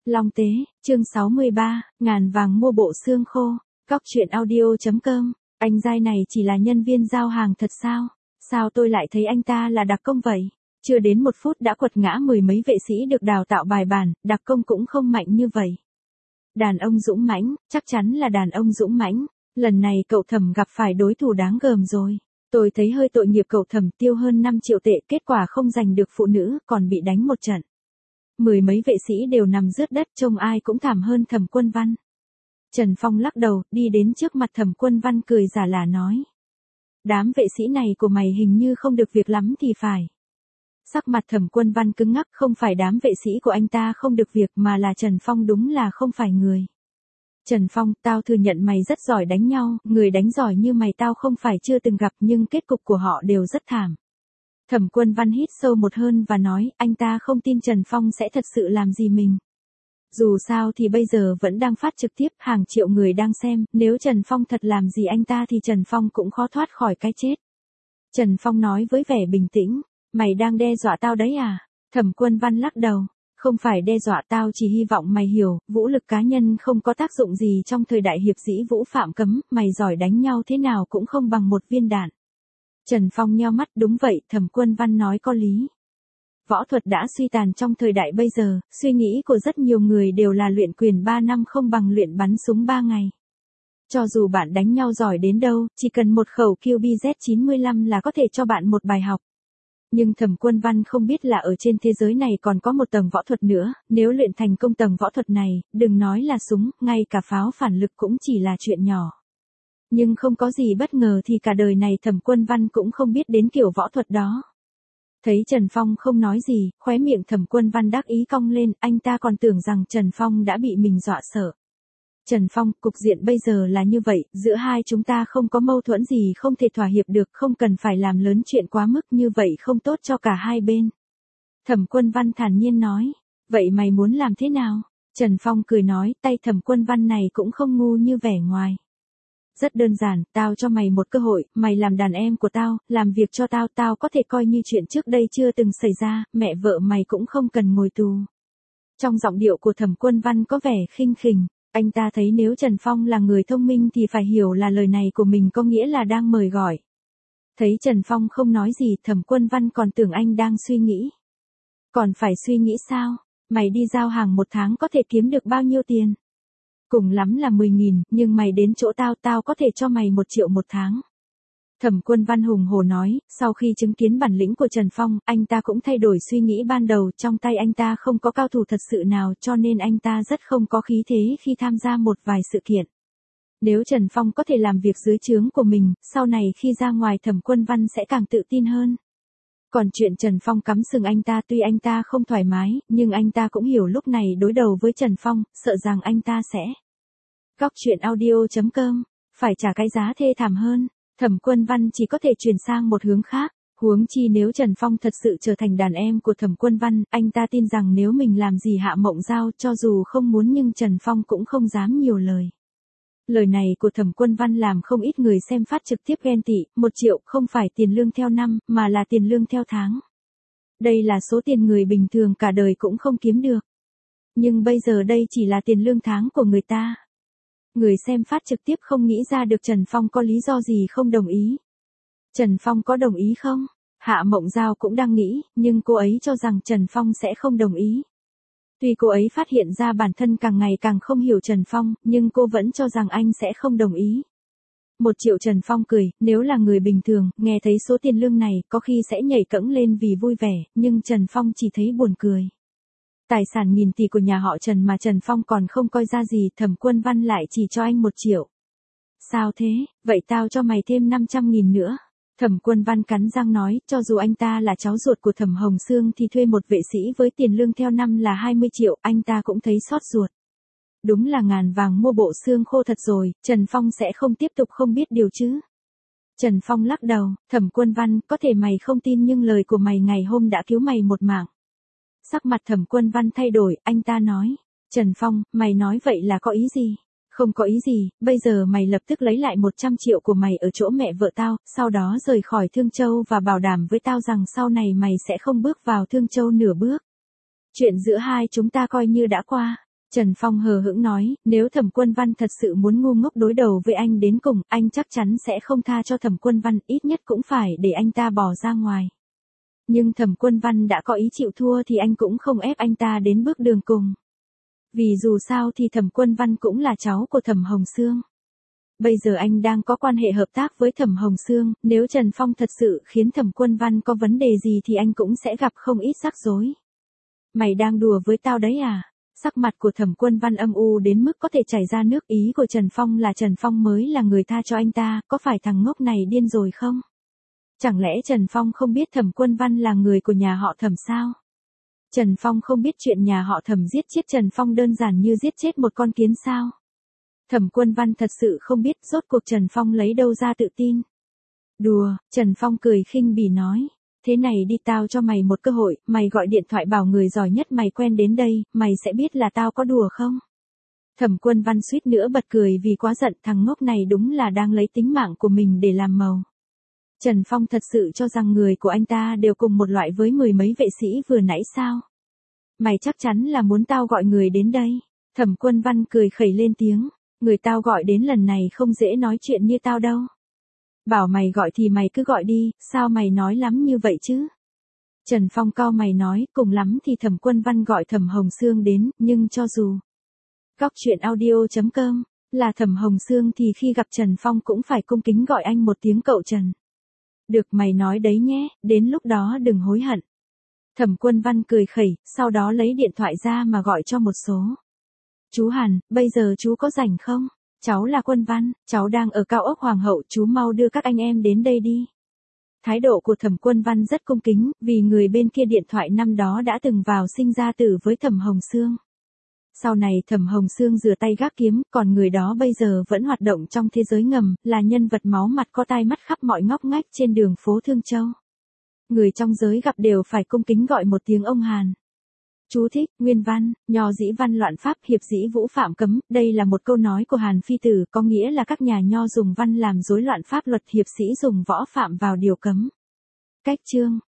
Long Tế, chương 63, ngàn vàng mua bộ xương khô. Góc truyện audio.com. Anh giai này chỉ là nhân viên giao hàng thật sao? Sao tôi lại thấy anh ta là đặc công vậy? Chưa đến 1 phút đã quật ngã 10 mấy vệ sĩ được đào tạo bài bản, đặc công cũng không mạnh như vậy. Đàn ông dũng mãnh, chắc chắn là đàn ông dũng mãnh. Lần này cậu Thẩm gặp phải đối thủ đáng gờm rồi. Tôi thấy hơi tội nghiệp cậu Thẩm, tiêu hơn 5 triệu tệ, kết quả không giành được phụ nữ, còn bị đánh một trận. 10 mấy vệ sĩ đều nằm rớt đất, trông ai cũng thảm hơn Thẩm Quân Văn. Trần Phong lắc đầu, đi đến trước mặt Thẩm Quân Văn cười giả lả nói. Đám vệ sĩ này của mày hình như không được việc lắm thì phải. Sắc mặt Thẩm Quân Văn cứng ngắc, không phải đám vệ sĩ của anh ta không được việc mà là Trần Phong đúng là không phải người. Trần Phong, tao thừa nhận mày rất giỏi đánh nhau, người đánh giỏi như mày tao không phải chưa từng gặp, nhưng kết cục của họ đều rất thảm. Thẩm Quân Văn hít sâu một hơi và nói, anh ta không tin Trần Phong sẽ thật sự làm gì mình. Dù sao thì bây giờ vẫn đang phát trực tiếp, hàng triệu người đang xem, nếu Trần Phong thật làm gì anh ta thì Trần Phong cũng khó thoát khỏi cái chết. Trần Phong nói với vẻ bình tĩnh, mày đang đe dọa tao đấy à? Thẩm Quân Văn lắc đầu, không phải đe dọa, tao chỉ hy vọng mày hiểu, vũ lực cá nhân không có tác dụng gì trong thời đại hiệp sĩ vũ phạm cấm, mày giỏi đánh nhau thế nào cũng không bằng một viên đạn. Trần Phong nheo mắt, đúng vậy, Thẩm Quân Văn nói có lý. Võ thuật đã suy tàn trong thời đại bây giờ, suy nghĩ của rất nhiều người đều là luyện quyền 3 năm không bằng luyện bắn súng 3 ngày. Cho dù bạn đánh nhau giỏi đến đâu, chỉ cần một khẩu QBZ95 là có thể cho bạn một bài học. Nhưng Thẩm Quân Văn không biết là ở trên thế giới này còn có một tầng võ thuật nữa, nếu luyện thành công tầng võ thuật này, đừng nói là súng, ngay cả pháo phản lực cũng chỉ là chuyện nhỏ. Nhưng không có gì bất ngờ thì cả đời này Thẩm Quân Văn cũng không biết đến kiểu võ thuật đó. Thấy Trần Phong không nói gì, khóe miệng Thẩm Quân Văn đắc ý cong lên, anh ta còn tưởng rằng Trần Phong đã bị mình dọa sợ. Trần Phong, cục diện bây giờ là như vậy, giữa hai chúng ta không có mâu thuẫn gì, không thể thỏa hiệp được, không cần phải làm lớn chuyện quá mức, như vậy không tốt cho cả hai bên. Thẩm Quân Văn thản nhiên nói, vậy mày muốn làm thế nào? Trần Phong cười nói, tay Thẩm Quân Văn này cũng không ngu như vẻ ngoài. Rất đơn giản, tao cho mày một cơ hội, mày làm đàn em của tao, làm việc cho tao, tao có thể coi như chuyện trước đây chưa từng xảy ra, mẹ vợ mày cũng không cần ngồi tù. Trong giọng điệu của Thẩm Quân Văn có vẻ khinh khỉnh, anh ta thấy nếu Trần Phong là người thông minh thì phải hiểu là lời này của mình có nghĩa là đang mời gọi. Thấy Trần Phong không nói gì, Thẩm Quân Văn còn tưởng anh đang suy nghĩ. Còn phải suy nghĩ sao? Mày đi giao hàng 1 tháng có thể kiếm được bao nhiêu tiền? Cùng lắm là 10.000, nhưng mày đến chỗ tao, tao có thể cho mày 1 triệu 1 tháng. Thẩm Quân Văn hùng hổ nói, sau khi chứng kiến bản lĩnh của Trần Phong, anh ta cũng thay đổi suy nghĩ ban đầu, trong tay anh ta không có cao thủ thật sự nào cho nên anh ta rất không có khí thế khi tham gia một vài sự kiện. Nếu Trần Phong có thể làm việc dưới trướng của mình, sau này khi ra ngoài Thẩm Quân Văn sẽ càng tự tin hơn. Còn chuyện Trần Phong cắm sừng anh ta, tuy anh ta không thoải mái, nhưng anh ta cũng hiểu lúc này đối đầu với Trần Phong, sợ rằng anh ta sẽ. Góc truyện audio.com, phải trả cái giá thê thảm hơn. Thẩm Quân Văn chỉ có thể chuyển sang một hướng khác, huống chi nếu Trần Phong thật sự trở thành đàn em của Thẩm Quân Văn, anh ta tin rằng nếu mình làm gì Hạ Mộng Giao cho dù không muốn nhưng Trần Phong cũng không dám nhiều lời. Lời này của Thẩm Quân Văn làm không ít người xem phát trực tiếp ghen tị, 1 triệu không phải tiền lương theo năm, mà là tiền lương theo tháng. Đây là số tiền người bình thường cả đời cũng không kiếm được. Nhưng bây giờ đây chỉ là tiền lương tháng của người ta. Người xem phát trực tiếp không nghĩ ra được Trần Phong có lý do gì không đồng ý. Trần Phong có đồng ý không? Hạ Mộng Giao cũng đang nghĩ, nhưng cô ấy cho rằng Trần Phong sẽ không đồng ý. Tuy cô ấy phát hiện ra bản thân càng ngày càng không hiểu Trần Phong, nhưng cô vẫn cho rằng anh sẽ không đồng ý. 1 triệu Trần Phong cười, nếu là người bình thường, nghe thấy số tiền lương này, có khi sẽ nhảy cẫng lên vì vui vẻ, nhưng Trần Phong chỉ thấy buồn cười. Tài sản nghìn tỷ của nhà họ Trần mà Trần Phong còn không coi ra gì, Thẩm Quân Văn lại chỉ cho anh 1 triệu. Sao thế, vậy tao cho mày thêm 500.000 nữa. Thẩm Quân Văn cắn răng nói, cho dù anh ta là cháu ruột của Thẩm Hồng Sương thì thuê một vệ sĩ với tiền lương theo năm là 20 triệu, anh ta cũng thấy xót ruột. Đúng là ngàn vàng mua bộ xương khô thật rồi, Trần Phong sẽ không tiếp tục không biết điều chứ. Trần Phong lắc đầu, Thẩm Quân Văn, có thể mày không tin nhưng lời của mày ngày hôm đã cứu mày một mạng. Sắc mặt Thẩm Quân Văn thay đổi, anh ta nói, Trần Phong, mày nói vậy là có ý gì? Không có ý gì, bây giờ mày lập tức lấy lại 100 triệu của mày ở chỗ mẹ vợ tao, sau đó rời khỏi Thương Châu và bảo đảm với tao rằng sau này mày sẽ không bước vào Thương Châu nửa bước. Chuyện giữa hai chúng ta coi như đã qua. Trần Phong hờ hững nói, nếu Thẩm Quân Văn thật sự muốn ngu ngốc đối đầu với anh đến cùng, anh chắc chắn sẽ không tha cho Thẩm Quân Văn, ít nhất cũng phải để anh ta bỏ ra ngoài. Nhưng Thẩm Quân Văn đã có ý chịu thua thì anh cũng không ép anh ta đến bước đường cùng. Vì dù sao thì Thẩm Quân Văn cũng là cháu của Thẩm Hồng Sương. Bây giờ anh đang có quan hệ hợp tác với Thẩm Hồng Sương, nếu Trần Phong thật sự khiến Thẩm Quân Văn có vấn đề gì thì anh cũng sẽ gặp không ít rắc rối. Mày đang đùa với tao đấy à? Sắc mặt của Thẩm Quân Văn âm u đến mức có thể chảy ra nước, ý của Trần Phong là Trần Phong mới là người tha cho anh ta, có phải thằng ngốc này điên rồi không? Chẳng lẽ Trần Phong không biết Thẩm Quân Văn là người của nhà họ Thẩm sao? Trần Phong không biết chuyện nhà họ Thẩm giết chết Trần Phong đơn giản như giết chết một con kiến sao? Thẩm Quân Văn thật sự không biết rốt cuộc Trần Phong lấy đâu ra tự tin. Đùa, Trần Phong cười khinh bỉ nói. Thế này đi, tao cho mày một cơ hội, mày gọi điện thoại bảo người giỏi nhất mày quen đến đây, mày sẽ biết là tao có đùa không? Thẩm Quân Văn suýt nữa bật cười vì quá giận, thằng ngốc này đúng là đang lấy tính mạng của mình để làm màu. Trần Phong thật sự cho rằng người của anh ta đều cùng một loại với mười mấy vệ sĩ vừa nãy sao? Mày chắc chắn là muốn tao gọi người đến đây. Thẩm Quân Văn cười khẩy lên tiếng, người tao gọi đến lần này không dễ nói chuyện như tao đâu. Bảo mày gọi thì mày cứ gọi đi, sao mày nói lắm như vậy chứ? Trần Phong cau mày nói, cùng lắm thì Thẩm Quân Văn gọi Thẩm Hồng Sương đến, nhưng cho dù Góc truyện audio.com là Thẩm Hồng Sương thì khi gặp Trần Phong cũng phải cung kính gọi anh một tiếng cậu Trần. Được, mày nói đấy nhé, đến lúc đó đừng hối hận. Thẩm Quân Văn cười khẩy, sau đó lấy điện thoại ra mà gọi cho một số. Chú Hàn, bây giờ chú có rảnh không? Cháu là Quân Văn, cháu đang ở cao ốc Hoàng hậu, chú mau đưa các anh em đến đây đi. Thái độ của Thẩm Quân Văn rất cung kính, vì người bên kia điện thoại năm đó đã từng vào sinh ra tử với Thẩm Hồng Sương. Sau này Thẩm Hồng Sương rửa tay gác kiếm, còn người đó bây giờ vẫn hoạt động trong thế giới ngầm, là nhân vật máu mặt có tai mắt khắp mọi ngóc ngách trên đường phố Thương Châu. Người trong giới gặp đều phải cung kính gọi một tiếng ông Hàn. Chú thích, nguyên văn, nho dĩ văn loạn pháp, hiệp dĩ vũ phạm cấm, đây là một câu nói của Hàn Phi Tử, có nghĩa là các nhà nho dùng văn làm rối loạn pháp luật, hiệp sĩ dùng võ phạm vào điều cấm. Cách chương